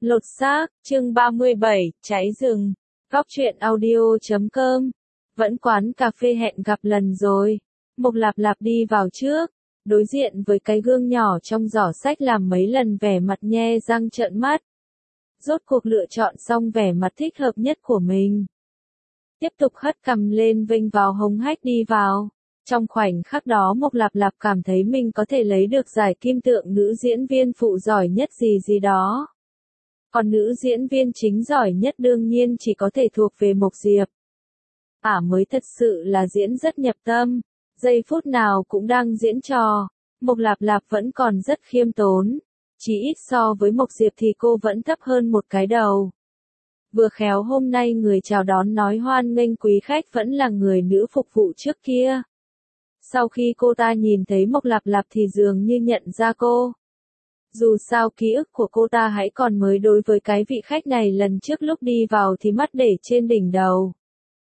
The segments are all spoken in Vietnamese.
Lột xác, chương 37, cháy rừng. Góc truyện audio.com. Vẫn quán cà phê hẹn gặp lần rồi. Mộc Lạp Lạp đi vào trước, đối diện với cái gương nhỏ trong giỏ sách làm mấy lần vẻ mặt nhe răng trợn mắt. Rốt cuộc lựa chọn xong vẻ mặt thích hợp nhất của mình. Tiếp tục hất cằm lên vênh vào hống hách đi vào. Trong khoảnh khắc đó Mộc Lạp Lạp cảm thấy mình có thể lấy được giải kim tượng nữ diễn viên phụ giỏi nhất gì đó. Còn nữ diễn viên chính giỏi nhất đương nhiên chỉ có thể thuộc về Mộc Diệp. Mới thật sự là diễn rất nhập tâm, giây phút nào cũng đang diễn trò. Mộc Lạp Lạp vẫn còn rất khiêm tốn, chỉ ít so với Mộc Diệp thì cô vẫn thấp hơn một cái đầu. Vừa khéo hôm nay người chào đón nói hoan nghênh quý khách vẫn là người nữ phục vụ trước kia. Sau khi cô ta nhìn thấy Mộc Lạp Lạp thì dường như nhận ra cô. Dù sao ký ức của cô ta hãy còn mới đối với cái vị khách này lần trước lúc đi vào thì mắt để trên đỉnh đầu.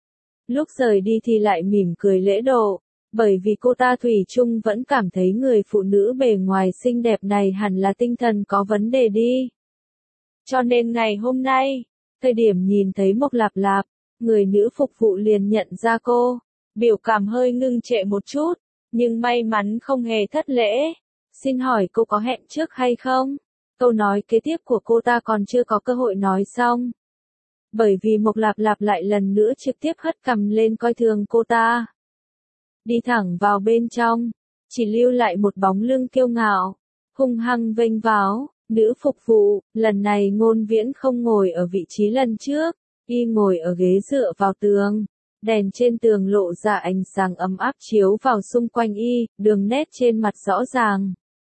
Lúc rời đi thì lại mỉm cười lễ độ, bởi vì cô ta thủy chung vẫn cảm thấy người phụ nữ bề ngoài xinh đẹp này hẳn là tinh thần có vấn đề đi. Cho nên ngày hôm nay, thời điểm nhìn thấy Mộc Lạp Lạp, người nữ phục vụ liền nhận ra cô, biểu cảm hơi ngưng trệ một chút, nhưng may mắn không hề thất lễ. Xin hỏi cô có hẹn trước hay không? Câu nói kế tiếp của cô ta còn chưa có cơ hội nói xong. Bởi vì Mộc Lạp Lạp lại lần nữa trực tiếp hất cằm lên coi thường cô ta. Đi thẳng vào bên trong, chỉ lưu lại một bóng lưng kiêu ngạo, hung hăng vênh váo, nữ phục vụ, lần này Ngôn Viễn không ngồi ở vị trí lần trước, y ngồi ở ghế dựa vào tường. Đèn trên tường lộ ra ánh sáng ấm áp chiếu vào xung quanh y, đường nét trên mặt rõ ràng.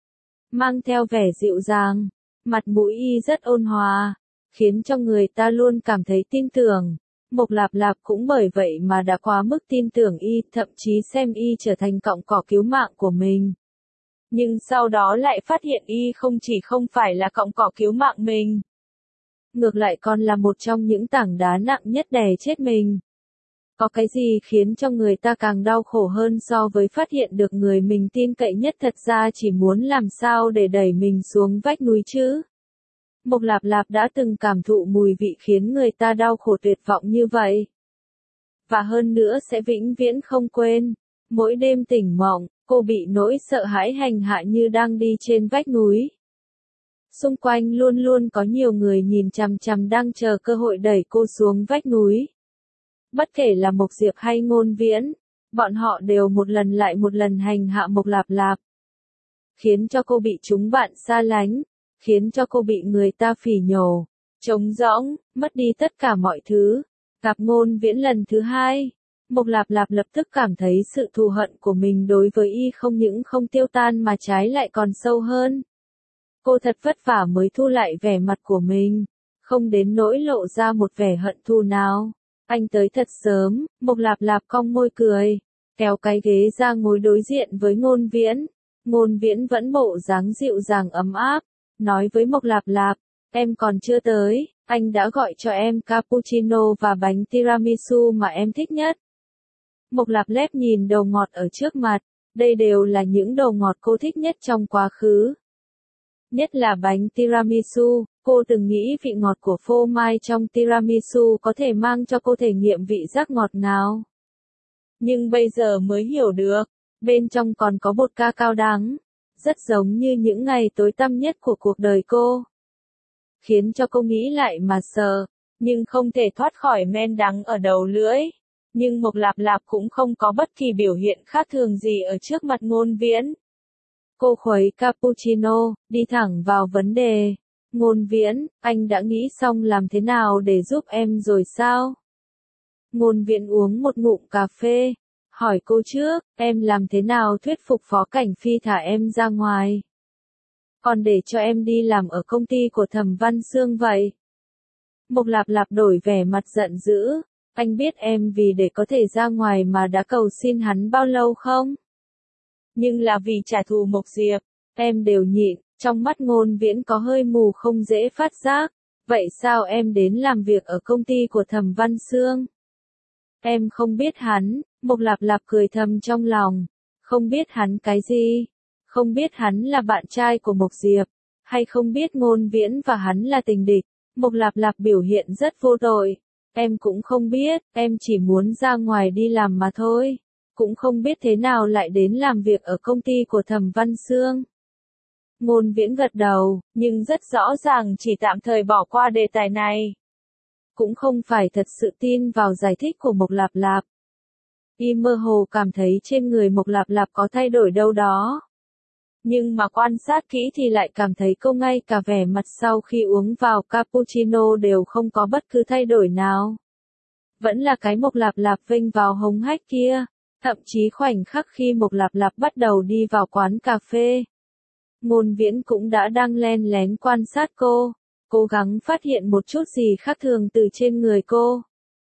Mang theo vẻ dịu dàng, mặt mũi y rất ôn hòa, khiến cho người ta luôn cảm thấy tin tưởng. Mộc Lạp Lạp cũng bởi vậy mà đã quá mức tin tưởng y, thậm chí xem y trở thành cọng cỏ cứu mạng của mình. Nhưng sau đó lại phát hiện y không chỉ không phải là cọng cỏ cứu mạng mình, ngược lại còn là một trong những tảng đá nặng nhất đè chết mình. Có cái gì khiến cho người ta càng đau khổ hơn so với phát hiện được người mình tin cậy nhất thật ra chỉ muốn làm sao để đẩy mình xuống vách núi chứ? Mộc Lạp Lạp đã từng cảm thụ mùi vị khiến người ta đau khổ tuyệt vọng như vậy. Và hơn nữa sẽ vĩnh viễn không quên. Mỗi đêm tỉnh mộng, cô bị nỗi sợ hãi hành hạ như đang đi trên vách núi. Xung quanh luôn luôn có nhiều người nhìn chằm chằm đang chờ cơ hội đẩy cô xuống vách núi. Bất kể là Mộc Diệp hay Ngôn Viễn, bọn họ đều một lần lại một lần hành hạ Mộc Lạp Lạp. Khiến cho cô bị chúng bạn xa lánh, khiến cho cô bị người ta phỉ nhổ, trống rỗng, mất đi tất cả mọi thứ. Gặp Ngôn Viễn lần thứ hai, Mộc Lạp Lạp lập tức cảm thấy sự thù hận của mình đối với y không những không tiêu tan mà trái lại còn sâu hơn. Cô thật vất vả mới thu lại vẻ mặt của mình, không đến nỗi lộ ra một vẻ hận thù nào. Anh tới thật sớm, Mộc Lạp Lạp cong môi cười, kéo cái ghế ra ngồi đối diện với Ngôn Viễn. Ngôn Viễn vẫn bộ dáng dịu dàng ấm áp, nói với Mộc Lạp Lạp, em còn chưa tới, anh đã gọi cho em cappuccino và bánh tiramisu mà em thích nhất. Mộc Lạp Lạp nhìn đồ ngọt ở trước mặt, đây đều là những đồ ngọt cô thích nhất trong quá khứ. Nhất là bánh tiramisu, cô từng nghĩ vị ngọt của phô mai trong tiramisu có thể mang cho cô thể nghiệm vị giác ngọt nào. Nhưng bây giờ mới hiểu được, bên trong còn có bột cacao đắng, rất giống như những ngày tối tăm nhất của cuộc đời cô. Khiến cho cô nghĩ lại mà sợ, nhưng không thể thoát khỏi men đắng ở đầu lưỡi. Nhưng Mộc Lạp Lạp cũng không có bất kỳ biểu hiện khác thường gì ở trước mặt Ngôn Viễn. Cô khuấy cappuccino, đi thẳng vào vấn đề. Ngôn Viễn, anh đã nghĩ xong làm thế nào để giúp em rồi sao? Ngôn Viễn uống một ngụm cà phê, hỏi cô trước, em làm thế nào thuyết phục Phó Cảnh Phi thả em ra ngoài? Còn để cho em đi làm ở công ty của Thẩm Văn Xương vậy? Mộc Lạp Lạp đổi vẻ mặt giận dữ, anh biết em vì để có thể ra ngoài mà đã cầu xin hắn bao lâu không? Nhưng là vì trả thù Mộc Diệp, em đều nhịn. Trong mắt Ngôn Viễn có hơi mù không dễ phát giác. Vậy sao em đến làm việc ở công ty của Thẩm Văn Xương? Em không biết hắn. Mộc Lạp Lạp cười thầm trong lòng. Không biết hắn cái gì? Không biết hắn là bạn trai của Mộc Diệp, hay không biết Ngôn Viễn và hắn là tình địch. Mộc Lạp Lạp biểu hiện rất vô tội. Em cũng không biết, em chỉ muốn ra ngoài đi làm mà thôi. Cũng không biết thế nào lại đến làm việc ở công ty của Thẩm Văn Xương. Ngôn Viễn gật đầu, nhưng rất rõ ràng chỉ tạm thời bỏ qua đề tài này. Cũng không phải thật sự tin vào giải thích của Mộc Lạp Lạp. Y mơ hồ cảm thấy trên người Mộc Lạp Lạp có thay đổi đâu đó. Nhưng mà quan sát kỹ thì lại cảm thấy cô ngay cả vẻ mặt sau khi uống vào cappuccino đều không có bất cứ thay đổi nào. Vẫn là cái Mộc Lạp Lạp vênh vào hống hách kia. Thậm chí khoảnh khắc khi Mộc Lạp Lạp bắt đầu đi vào quán cà phê, Ngôn Viễn cũng đã đang len lén quan sát cô, cố gắng phát hiện một chút gì khác thường từ trên người cô.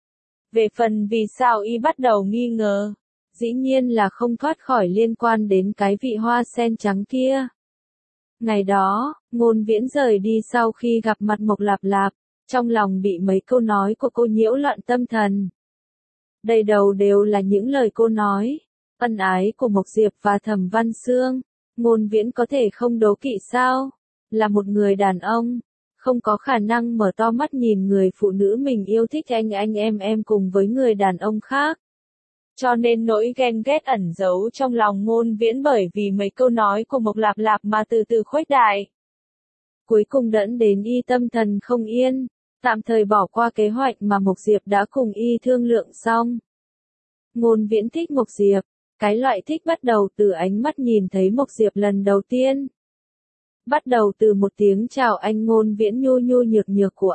Về phần vì sao y bắt đầu nghi ngờ, dĩ nhiên là không thoát khỏi liên quan đến cái vị hoa sen trắng kia. Ngày đó, Ngôn Viễn rời đi sau khi gặp mặt Mộc Lạp Lạp, trong lòng bị mấy câu nói của cô nhiễu loạn tâm thần. Đầy đầu đều là những lời cô nói, ân ái của Mộc Diệp và Thẩm Văn Xương. Ngôn Viễn có thể không đố kỵ sao? Là một người đàn ông, không có khả năng mở to mắt nhìn người phụ nữ mình yêu thích anh em cùng với người đàn ông khác. Cho nên nỗi ghen ghét ẩn giấu trong lòng Ngôn Viễn bởi vì mấy câu nói của Mộc Lạp Lạp mà từ từ khuếch đại. Cuối cùng dẫn đến y tâm thần không yên, tạm thời bỏ qua kế hoạch mà Mộc Diệp đã cùng y thương lượng xong. Ngôn Viễn thích Mộc Diệp. Cái loại thích bắt đầu từ ánh mắt nhìn thấy Mộc Diệp lần đầu tiên. Bắt đầu từ một tiếng chào anh Ngôn Viễn nhu nhu nhược nhược của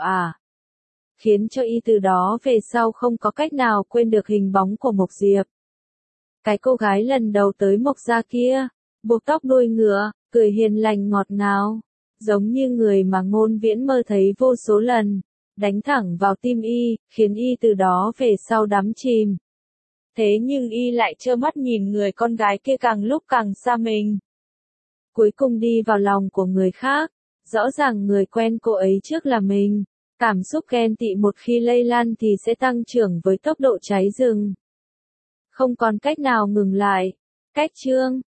khiến cho y từ đó về sau không có cách nào quên được hình bóng của Mộc Diệp. Cái cô gái lần đầu tới Mộc gia kia, buộc tóc đuôi ngựa, cười hiền lành ngọt ngào, giống như người mà Ngôn Viễn mơ thấy vô số lần, đánh thẳng vào tim y, khiến y từ đó về sau đắm chìm. Thế nhưng y lại trơ mắt nhìn người con gái kia càng lúc càng xa mình. Cuối cùng đi vào lòng của người khác, rõ ràng người quen cô ấy trước là mình. Cảm xúc ghen tị một khi lây lan thì sẽ tăng trưởng với tốc độ cháy rừng. Không còn cách nào ngừng lại. Cách chương